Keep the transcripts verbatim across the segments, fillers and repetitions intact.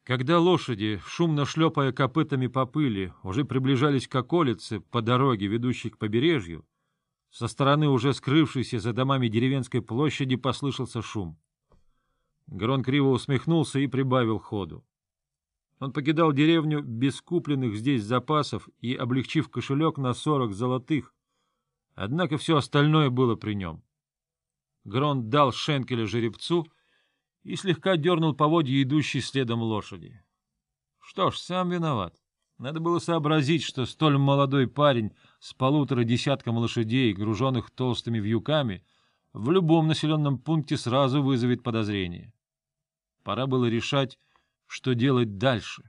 Когда лошади, шумно шлепая копытами по пыли, уже приближались к околице по дороге, ведущей к побережью, со стороны уже скрывшейся за домами деревенской площади послышался шум. Грон криво усмехнулся и прибавил ходу. Он покидал деревню без купленных здесь запасов и облегчив кошелек на сорок золотых, однако все остальное было при нем. Грон дал шенкеля жеребцу и слегка дернул поводья идущей следом лошади. Что ж, сам виноват. Надо было сообразить, что столь молодой парень с полутора десятком лошадей, груженных толстыми вьюками, в любом населенном пункте сразу вызовет подозрение. Пора было решать, что делать дальше.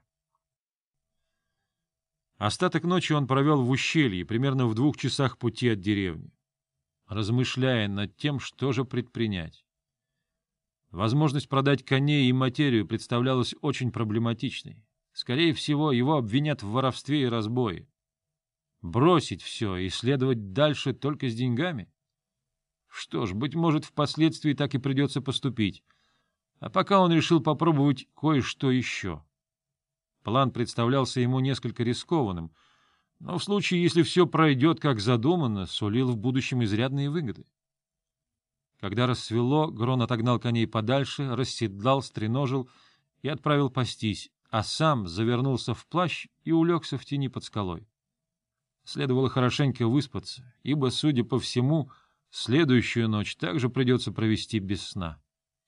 Остаток ночи он провел в ущелье, примерно в двух часах пути от деревни, размышляя над тем, что же предпринять. Возможность продать коней и материю представлялась очень проблематичной. Скорее всего, его обвинят в воровстве и разбое. Бросить все и следовать дальше только с деньгами? Что ж, быть может, впоследствии так и придется поступить. А пока он решил попробовать кое-что еще. План представлялся ему несколько рискованным, но в случае, если все пройдет как задумано, сулил в будущем изрядные выгоды. Когда рассвело, Грон отогнал коней подальше, расседлал, стреножил и отправил пастись, а сам завернулся в плащ и улегся в тени под скалой. Следовало хорошенько выспаться, ибо, судя по всему, следующую ночь также придется провести без сна.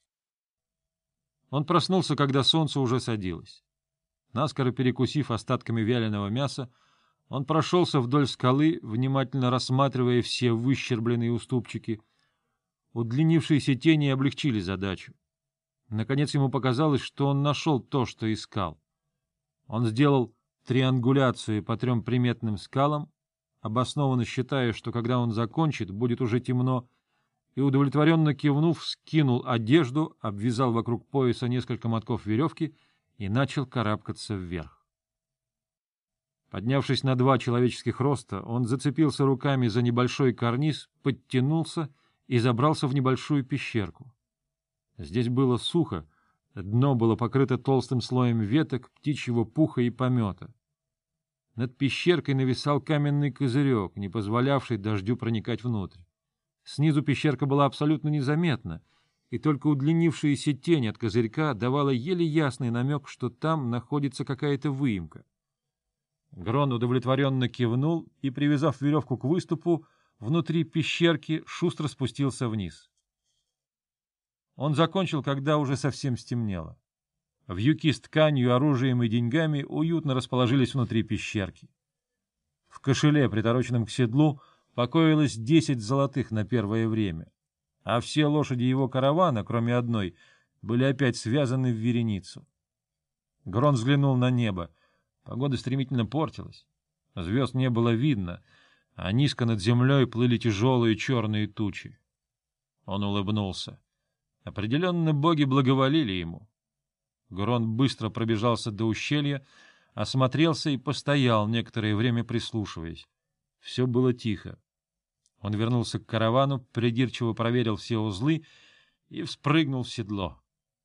Он проснулся, когда солнце уже садилось. Наскоро перекусив остатками вяленого мяса, он прошелся вдоль скалы, внимательно рассматривая все выщербленные уступчики. Удлинившиеся тени облегчили задачу. Наконец ему показалось, что он нашел то, что искал. Он сделал триангуляцию по трем приметным скалам, обоснованно считая, что когда он закончит, будет уже темно, и, удовлетворенно кивнув, скинул одежду, обвязал вокруг пояса несколько мотков веревки и начал карабкаться вверх. Поднявшись на два человеческих роста, он зацепился руками за небольшой карниз, подтянулся и забрался в небольшую пещерку. Здесь было сухо, дно было покрыто толстым слоем веток, птичьего пуха и помета. Над пещеркой нависал каменный козырек, не позволявший дождю проникать внутрь. Снизу пещерка была абсолютно незаметна, и только удлинившаяся тень от козырька давала еле ясный намек, что там находится какая-то выемка. Грон удовлетворенно кивнул и, привязав веревку к выступу, внутри пещерки шустро спустился вниз. Он закончил, когда уже совсем стемнело. Вьюки с тканью, оружием и деньгами уютно расположились внутри пещерки. В кошеле, притороченном к седлу, покоилось десять золотых на первое время, а все лошади его каравана, кроме одной, были опять связаны в вереницу. Грон взглянул на небо. Погода стремительно портилась. Звезд не было видно, а низко над землей плыли тяжелые черные тучи. Он улыбнулся. Определенно боги благоволили ему. Грон быстро пробежался до ущелья, осмотрелся и постоял некоторое время, прислушиваясь. Все было тихо. Он вернулся к каравану, придирчиво проверил все узлы и вспрыгнул в седло.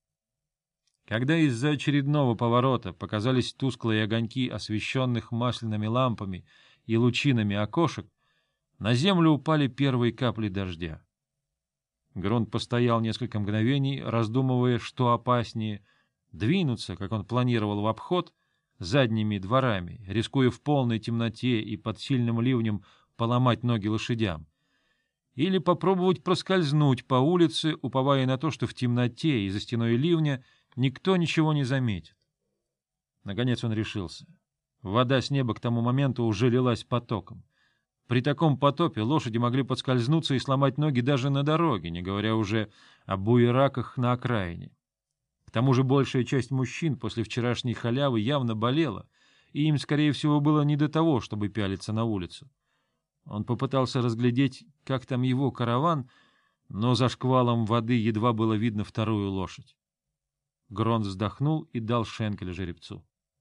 Когда из-за очередного поворота показались тусклые огоньки, освещенных масляными лампами и лучинами окошек, на землю упали первые капли дождя. Грон постоял несколько мгновений, раздумывая, что опаснее — двинуться, как он планировал, в обход, задними дворами, рискуя в полной темноте и под сильным ливнем поломать ноги лошадям, или попробовать проскользнуть по улице, уповая на то, что в темноте и за стеной ливня никто ничего не заметит. Наконец он решился. Вода с неба к тому моменту уже лилась потоком. При таком потопе лошади могли подскользнуться и сломать ноги даже на дороге, не говоря уже о буераках на окраине. К тому же большая часть мужчин после вчерашней халявы явно болела, и им, скорее всего, было не до того, чтобы пялиться на улицу. Он попытался разглядеть, как там его караван, но за шквалом воды едва было видно вторую лошадь. Грон вздохнул и дал шенкеля жеребцу.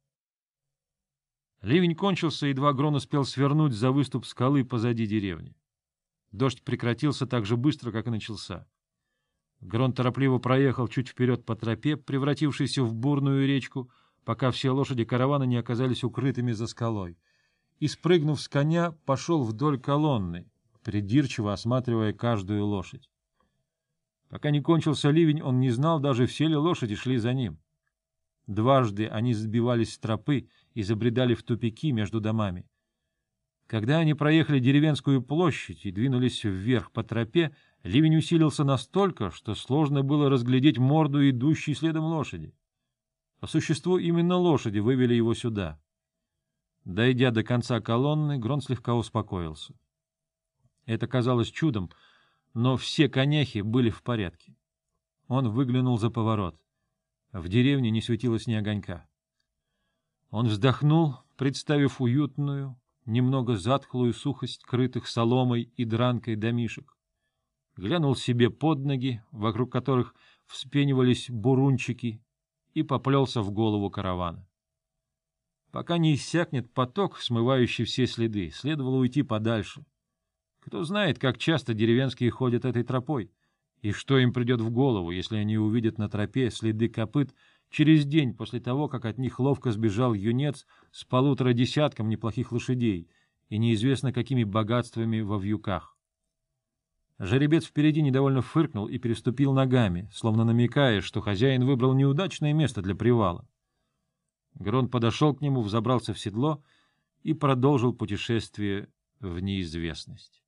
Ливень кончился, едва Грон успел свернуть за выступ скалы позади деревни. Дождь прекратился так же быстро, как и начался. Грон торопливо проехал чуть вперед по тропе, превратившейся в бурную речку, пока все лошади каравана не оказались укрытыми за скалой, и, спрыгнув с коня, пошел вдоль колонны, придирчиво осматривая каждую лошадь. Пока не кончился ливень, он не знал даже, все ли лошади шли за ним. Дважды они сбивались с тропы и забредали в тупики между домами. Когда они проехали деревенскую площадь и двинулись вверх по тропе, ливень усилился настолько, что сложно было разглядеть морду идущей следом лошади. По существу именно лошади вывели его сюда. Дойдя до конца колонны, Грон слегка успокоился. Это казалось чудом, но все коняхи были в порядке. Он выглянул за поворот. В деревне не светилось ни огонька. Он вздохнул, представив уютную, немного затхлую сухость крытых соломой и дранкой домишек. Глянул себе под ноги, вокруг которых вспенивались бурунчики, и поплелся в голову каравана. Пока не иссякнет поток, смывающий все следы, следовало уйти подальше. Кто знает, как часто деревенские ходят этой тропой, и что им придет в голову, если они увидят на тропе следы копыт через день после того, как от них ловко сбежал юнец с полутора десятком неплохих лошадей и неизвестно какими богатствами во вьюках. Жеребец впереди недовольно фыркнул и переступил ногами, словно намекая, что хозяин выбрал неудачное место для привала. Грон подошел к нему, взобрался в седло и продолжил путешествие в неизвестность.